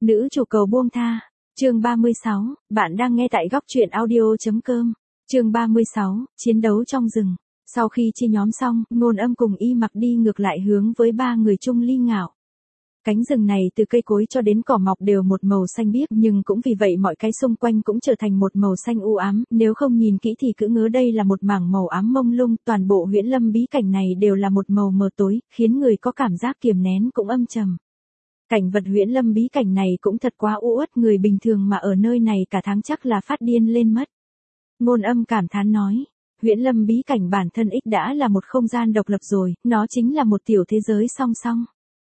Nữ chủ cầu buông tha. Chương 36, bạn đang nghe tại góc truyện audio.com. Chương 36, chiến đấu trong rừng. Sau khi chia nhóm xong, Ngôn Âm cùng Y Mặc đi ngược lại hướng với ba người Trung Ly Ngạo. Cánh rừng này từ cây cối cho đến cỏ mọc đều một màu xanh biếc, nhưng cũng vì vậy mọi cái xung quanh cũng trở thành một màu xanh u ám, nếu không nhìn kỹ thì cứ ngỡ đây là một mảng màu ám mông lung, toàn bộ huyễn lâm bí cảnh này đều là một màu mờ tối, khiến người có cảm giác kiềm nén cũng âm trầm. Cảnh vật huyễn lâm bí cảnh này cũng thật quá u uất, người bình thường mà ở nơi này cả tháng chắc là phát điên lên mất. Ngôn Âm cảm thán nói, huyễn lâm bí cảnh bản thân ít đã là một không gian độc lập rồi, nó chính là một tiểu thế giới song song.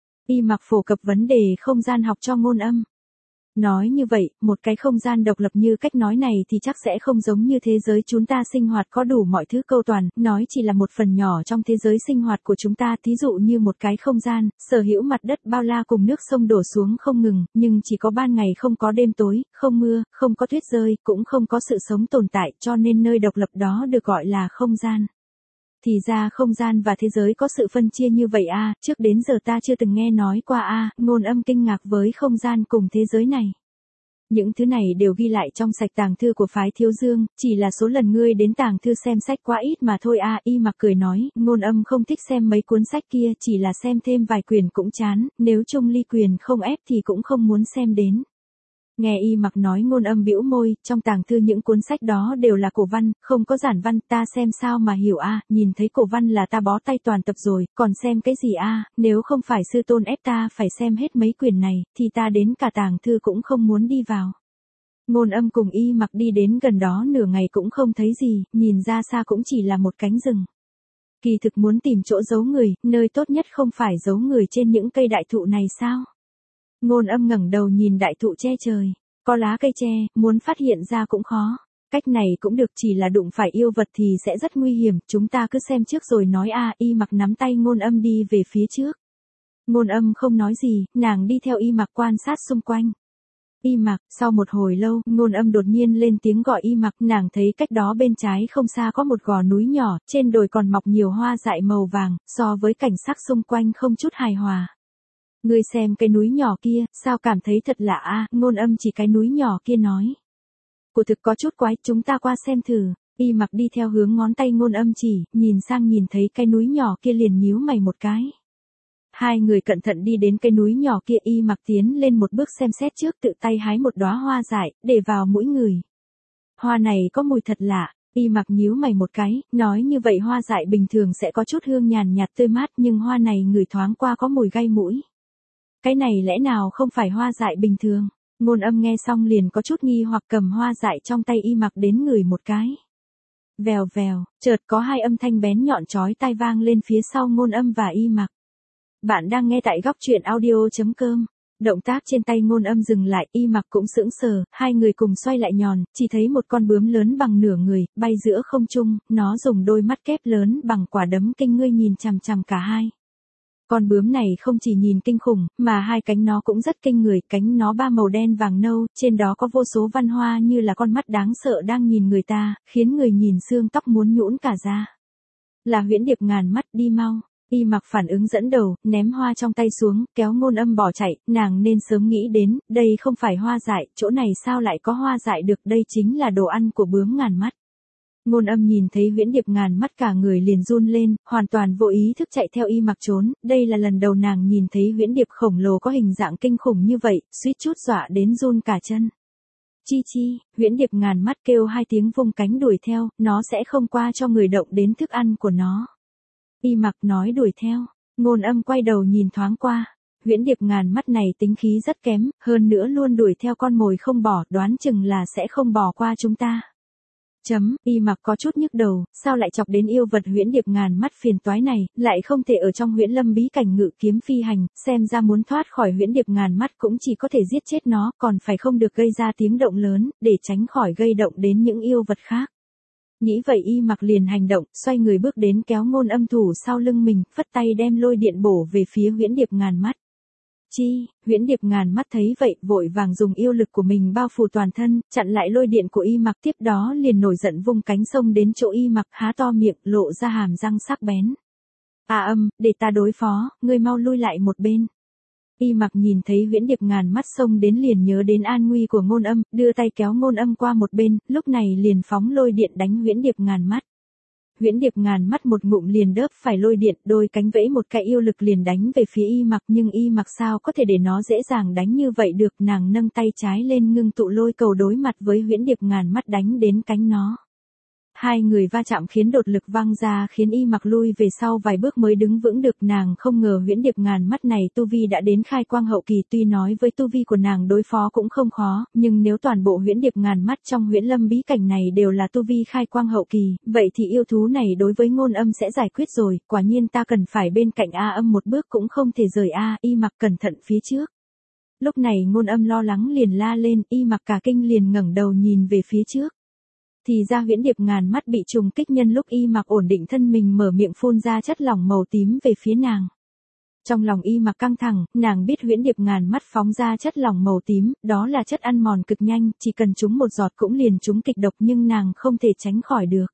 Y Mặc phổ cập vấn đề không gian học cho Ngôn Âm. Nói như vậy, một cái không gian độc lập như cách nói này thì chắc sẽ không giống như thế giới chúng ta sinh hoạt có đủ mọi thứ câu toàn, nói chỉ là một phần nhỏ trong thế giới sinh hoạt của chúng ta, thí dụ như một cái không gian, sở hữu mặt đất bao la cùng nước sông đổ xuống không ngừng, nhưng chỉ có ban ngày không có đêm tối, không mưa, không có tuyết rơi, cũng không có sự sống tồn tại, cho nên nơi độc lập đó được gọi là không gian. Thì ra không gian và thế giới có sự phân chia như vậy à, trước đến giờ ta chưa từng nghe nói qua à, Ngôn Âm kinh ngạc với không gian cùng thế giới này. Những thứ này đều ghi lại trong sạch tàng thư của phái Thiếu Dương, chỉ là số lần ngươi đến tàng thư xem sách quá ít mà thôi à, Y Mặc cười nói, Ngôn Âm không thích xem mấy cuốn sách kia, chỉ là xem thêm vài quyển cũng chán, nếu Trung Ly quyền không ép thì cũng không muốn xem đến. Nghe Y Mặc nói, Ngôn Âm bĩu môi, trong tàng thư những cuốn sách đó đều là cổ văn, không có giản văn, ta xem sao mà hiểu a, nhìn thấy cổ văn là ta bó tay toàn tập rồi, còn xem cái gì a, nếu không phải sư tôn ép ta phải xem hết mấy quyển này, thì ta đến cả tàng thư cũng không muốn đi vào. Ngôn Âm cùng Y Mặc đi đến gần đó nửa ngày cũng không thấy gì, nhìn ra xa cũng chỉ là một cánh rừng. Kỳ thực muốn tìm chỗ giấu người, nơi tốt nhất không phải giấu người trên những cây đại thụ này sao? Ngôn Âm ngẩng đầu nhìn đại thụ che trời, có lá cây che, muốn phát hiện ra cũng khó. Cách này cũng được, chỉ là đụng phải yêu vật thì sẽ rất nguy hiểm, chúng ta cứ xem trước rồi nói a. Y Mặc nắm tay Ngôn Âm đi về phía trước. Ngôn Âm không nói gì, nàng đi theo Y Mặc quan sát xung quanh. Y Mặc, sau một hồi lâu, Ngôn Âm đột nhiên lên tiếng gọi Y Mặc, nàng thấy cách đó bên trái không xa có một gò núi nhỏ, trên đồi còn mọc nhiều hoa dại màu vàng, so với cảnh sắc xung quanh không chút hài hòa. Ngươi xem cái núi nhỏ kia, sao cảm thấy thật lạ a? Ngôn Âm chỉ cái núi nhỏ kia nói. Quả thực có chút quái, chúng ta qua xem thử. Y Mặc đi theo hướng ngón tay Ngôn Âm chỉ, nhìn sang nhìn thấy cái núi nhỏ kia liền nhíu mày một cái. Hai người cẩn thận đi đến cái núi nhỏ kia, Y Mặc tiến lên một bước xem xét trước, tự tay hái một đóa hoa dại, để vào mũi người. Hoa này có mùi thật lạ. Y Mặc nhíu mày một cái, nói như vậy hoa dại bình thường sẽ có chút hương nhàn nhạt tươi mát, nhưng hoa này ngửi thoáng qua có mùi gây mũi. Cái này lẽ nào không phải hoa dại bình thường? Ngôn Âm nghe xong liền có chút nghi hoặc, cầm hoa dại trong tay Y Mặc đến ngửi một cái. Vèo vèo, chợt có hai âm thanh bén nhọn chói tai vang lên phía sau Ngôn Âm và Y Mặc. Bạn đang nghe tại góc truyện audio.com. Động tác trên tay Ngôn Âm dừng lại, Y Mặc cũng sững sờ, hai người cùng xoay lại nhòn, chỉ thấy một con bướm lớn bằng nửa người, bay giữa không trung, nó dùng đôi mắt kép lớn bằng quả đấm kinh ngươi nhìn chằm chằm cả hai. Con bướm này không chỉ nhìn kinh khủng, mà hai cánh nó cũng rất kinh người, cánh nó ba màu đen vàng nâu, trên đó có vô số văn hoa như là con mắt đáng sợ đang nhìn người ta, khiến người nhìn xương tóc muốn nhũn cả ra. Là huyễn điệp ngàn mắt, đi mau. Y Mặc phản ứng dẫn đầu, ném hoa trong tay xuống, kéo Ngôn Âm bỏ chạy, nàng nên sớm nghĩ đến, đây không phải hoa dại, chỗ này sao lại có hoa dại được, đây chính là đồ ăn của bướm ngàn mắt. Ngôn Âm nhìn thấy huyễn điệp ngàn mắt cả người liền run lên, hoàn toàn vô ý thức chạy theo Y Mặc trốn, đây là lần đầu nàng nhìn thấy huyễn điệp khổng lồ có hình dạng kinh khủng như vậy, suýt chút dọa đến run cả chân. Chi chi, huyễn điệp ngàn mắt kêu hai tiếng vung cánh đuổi theo, nó sẽ không qua cho người động đến thức ăn của nó. Y Mặc nói đuổi theo, Ngôn Âm quay đầu nhìn thoáng qua, huyễn điệp ngàn mắt này tính khí rất kém, hơn nữa luôn đuổi theo con mồi không bỏ, đoán chừng là sẽ không bỏ qua chúng ta. Y Mặc có chút nhức đầu, sao lại chọc đến yêu vật huyễn điệp ngàn mắt phiền toái này, lại không thể ở trong huyễn lâm bí cảnh ngự kiếm phi hành, xem ra muốn thoát khỏi huyễn điệp ngàn mắt cũng chỉ có thể giết chết nó, còn phải không được gây ra tiếng động lớn, để tránh khỏi gây động đến những yêu vật khác. Nghĩ vậy Y Mặc liền hành động, xoay người bước đến kéo Ngôn Âm thủ sau lưng mình, phất tay đem lôi điện bổ về phía huyễn điệp ngàn mắt. Huyễn điệp ngàn mắt thấy vậy, vội vàng dùng yêu lực của mình bao phủ toàn thân, chặn lại lôi điện của Y Mặc, tiếp đó liền nổi giận vung cánh xông đến chỗ Y Mặc, há to miệng, lộ ra hàm răng sắc bén. Để ta đối phó, ngươi mau lui lại một bên. Y Mặc nhìn thấy Huyễn Điệp ngàn mắt xông đến liền nhớ đến an nguy của Ngôn Âm, đưa tay kéo Ngôn Âm qua một bên, lúc này liền phóng lôi điện đánh Huyễn Điệp ngàn mắt. Huyễn Điệp ngàn mắt một ngụm liền đớp phải lôi điện, đôi cánh vẫy một cái yêu lực liền đánh về phía Y Mặc, nhưng Y Mặc sao có thể để nó dễ dàng đánh như vậy được, nàng nâng tay trái lên ngưng tụ lôi cầu đối mặt với Huyễn Điệp ngàn mắt đánh đến cánh nó. Hai người va chạm khiến đột lực văng ra khiến Y Mặc lui về sau vài bước mới đứng vững được, nàng không ngờ Huyễn Điệp ngàn mắt này tu vi đã đến khai quang hậu kỳ, tuy nói với tu vi của nàng đối phó cũng không khó, nhưng nếu toàn bộ Huyễn Điệp ngàn mắt trong Huyễn Lâm bí cảnh này đều là tu vi khai quang hậu kỳ, vậy thì yêu thú này đối với Ngôn Âm sẽ giải quyết rồi, quả nhiên ta cần phải bên cạnh A Âm một bước cũng không thể rời A, Y Mặc cẩn thận phía trước. Lúc này Ngôn Âm lo lắng liền la lên, Y Mặc cả kinh liền ngẩng đầu nhìn về phía trước. Thì ra Huyễn Điệp ngàn mắt bị trùng kích, nhân lúc Y Mặc ổn định thân mình mở miệng phun ra chất lỏng màu tím về phía nàng. Trong lòng Y Mặc căng thẳng, nàng biết Huyễn Điệp ngàn mắt phóng ra chất lỏng màu tím, đó là chất ăn mòn cực nhanh, chỉ cần trúng một giọt cũng liền trúng kịch độc, nhưng nàng không thể tránh khỏi được.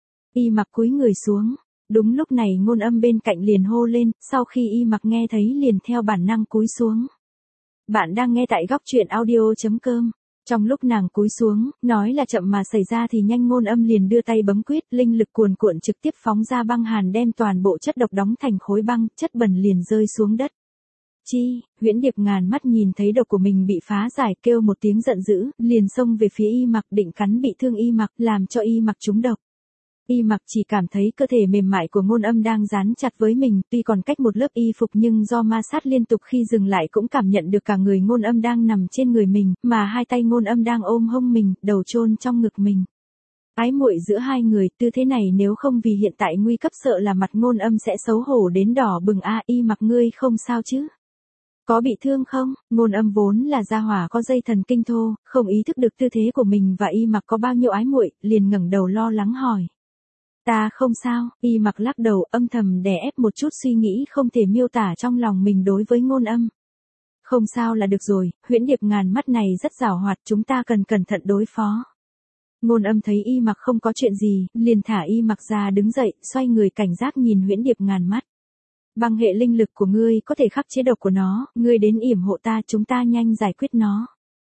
Y Mặc cúi người xuống, đúng lúc này Ngôn Âm bên cạnh liền hô lên, sau khi Y Mặc nghe thấy liền theo bản năng cúi xuống. Bạn đang nghe tại góc truyện audio.com. Trong lúc nàng cúi xuống, nói là chậm mà xảy ra thì nhanh, Ngôn Âm liền đưa tay bấm quyết, linh lực cuồn cuộn trực tiếp phóng ra băng hàn đem toàn bộ chất độc đóng thành khối băng, chất bẩn liền rơi xuống đất. Chi, Huyễn Điệp ngàn mắt nhìn thấy độc của mình bị phá giải, kêu một tiếng giận dữ, liền xông về phía Y Mặc định cắn bị thương Y Mặc, làm cho Y Mặc trúng độc. Y Mặc chỉ cảm thấy cơ thể mềm mại của Ngôn Âm đang dán chặt với mình, tuy còn cách một lớp y phục nhưng do ma sát liên tục khi dừng lại cũng cảm nhận được cả người Ngôn Âm đang nằm trên người mình, mà hai tay Ngôn Âm đang ôm hông mình, đầu chôn trong ngực mình. Ái muội giữa hai người, tư thế này nếu không vì hiện tại nguy cấp sợ là mặt Ngôn Âm sẽ xấu hổ đến đỏ bừng. A, Y Mặc ngươi không sao chứ? Có bị thương không? Ngôn Âm vốn là gia hỏa có dây thần kinh thô, không ý thức được tư thế của mình và Y Mặc có bao nhiêu ái muội, liền ngẩng đầu lo lắng hỏi. Ta không sao, Y Mặc lắc đầu, âm thầm đè ép một chút suy nghĩ không thể miêu tả trong lòng mình đối với Ngôn Âm. Không sao là được rồi, Huyễn Điệp ngàn mắt này rất giàu hoạt, chúng ta cần cẩn thận đối phó. Ngôn Âm thấy Y Mặc không có chuyện gì, liền thả Y Mặc ra đứng dậy, xoay người cảnh giác nhìn Huyễn Điệp ngàn mắt. Bằng hệ linh lực của ngươi có thể khắc chế độc của nó, ngươi đến yểm hộ ta, chúng ta nhanh giải quyết nó.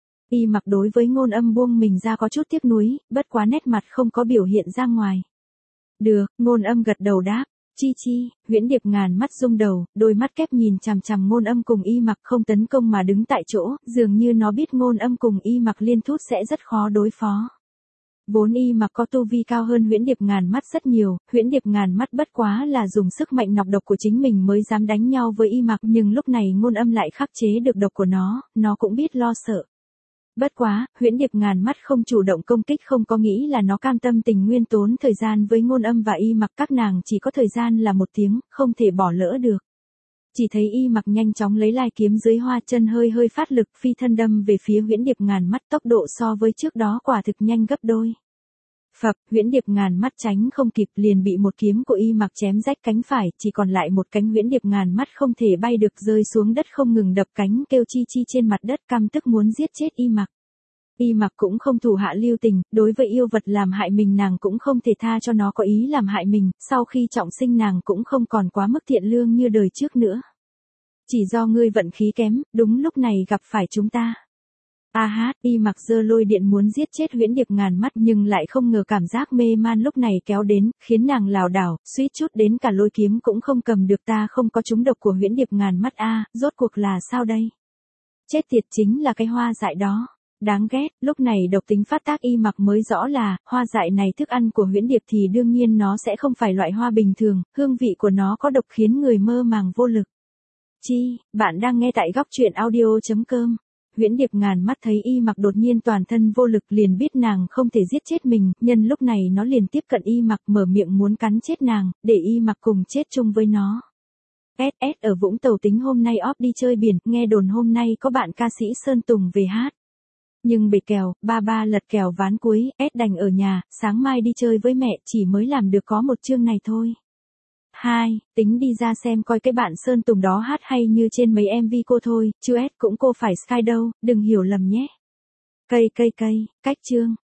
Y Mặc đối với Ngôn Âm buông mình ra có chút tiếc nuối, bất quá nét mặt không có biểu hiện ra ngoài. Được, Ngôn Âm gật đầu đáp. Chi, Huyễn Điệp ngàn mắt rung đầu, đôi mắt kép nhìn chằm chằm Ngôn Âm cùng Y Mặc không tấn công mà đứng tại chỗ, dường như nó biết Ngôn Âm cùng Y Mặc liên thút sẽ rất khó đối phó. Vốn Y Mặc có tu vi cao hơn Huyễn Điệp ngàn mắt rất nhiều, Huyễn Điệp ngàn mắt bất quá là dùng sức mạnh nọc độc của chính mình mới dám đánh nhau với Y Mặc, nhưng lúc này Ngôn Âm lại khắc chế được độc của nó cũng biết lo sợ. Bất quá, Huyễn Điệp ngàn mắt không chủ động công kích không có nghĩ là nó cam tâm tình nguyên tốn thời gian với Ngôn Âm và Y Mặc, các nàng chỉ có thời gian là một tiếng, không thể bỏ lỡ được. Chỉ thấy Y Mặc nhanh chóng lấy lai kiếm dưới hoa chân hơi phát lực phi thân đâm về phía Huyễn Điệp ngàn mắt, tốc độ so với trước đó quả thực nhanh gấp đôi. Phập, Huyễn Điệp ngàn mắt tránh không kịp liền bị một kiếm của Y Mặc chém rách cánh phải, chỉ còn lại một cánh. Huyễn Điệp ngàn mắt không thể bay được, rơi xuống đất không ngừng đập cánh kêu chi trên mặt đất, căm tức muốn giết chết Y Mặc. Y Mặc cũng không thủ hạ lưu tình, đối với yêu vật làm hại mình nàng cũng không thể tha cho nó có ý làm hại mình, sau khi trọng sinh nàng cũng không còn quá mức thiện lương như đời trước nữa. Chỉ do ngươi vận khí kém, đúng lúc này gặp phải chúng ta. Y Mặc giơ lôi điện muốn giết chết Huyễn Điệp ngàn mắt, nhưng lại không ngờ cảm giác mê man lúc này kéo đến, khiến nàng lảo đảo, suýt chút đến cả lôi kiếm cũng không cầm được. Ta không có trúng độc của Huyễn Điệp ngàn mắt rốt cuộc là sao đây? Chết tiệt, chính là cái hoa dại đó. Đáng ghét, lúc này độc tính phát tác Y Mặc mới rõ là, hoa dại này thức ăn của Huyễn Điệp thì đương nhiên nó sẽ không phải loại hoa bình thường, hương vị của nó có độc khiến người mơ màng vô lực. Bạn đang nghe tại góc truyện audio.com. Huyễn Điệp ngàn mắt thấy Y Mặc đột nhiên toàn thân vô lực liền biết nàng không thể giết chết mình, nhân lúc này nó liền tiếp cận Y Mặc mở miệng muốn cắn chết nàng, để Y Mặc cùng chết chung với nó. Ở Vũng Tàu tính hôm nay off đi chơi biển, nghe đồn hôm nay có bạn ca sĩ Sơn Tùng về hát. Nhưng bệt kèo, ba lật kèo ván cuối, đành ở nhà, sáng mai đi chơi với mẹ, chỉ mới làm được có một chương này thôi. 2. Tính đi ra xem coi cái bạn Sơn Tùng đó hát hay như trên mấy MV cô thôi, chứ cũng cô phải Sky đâu, đừng hiểu lầm nhé. Cây, cách chương.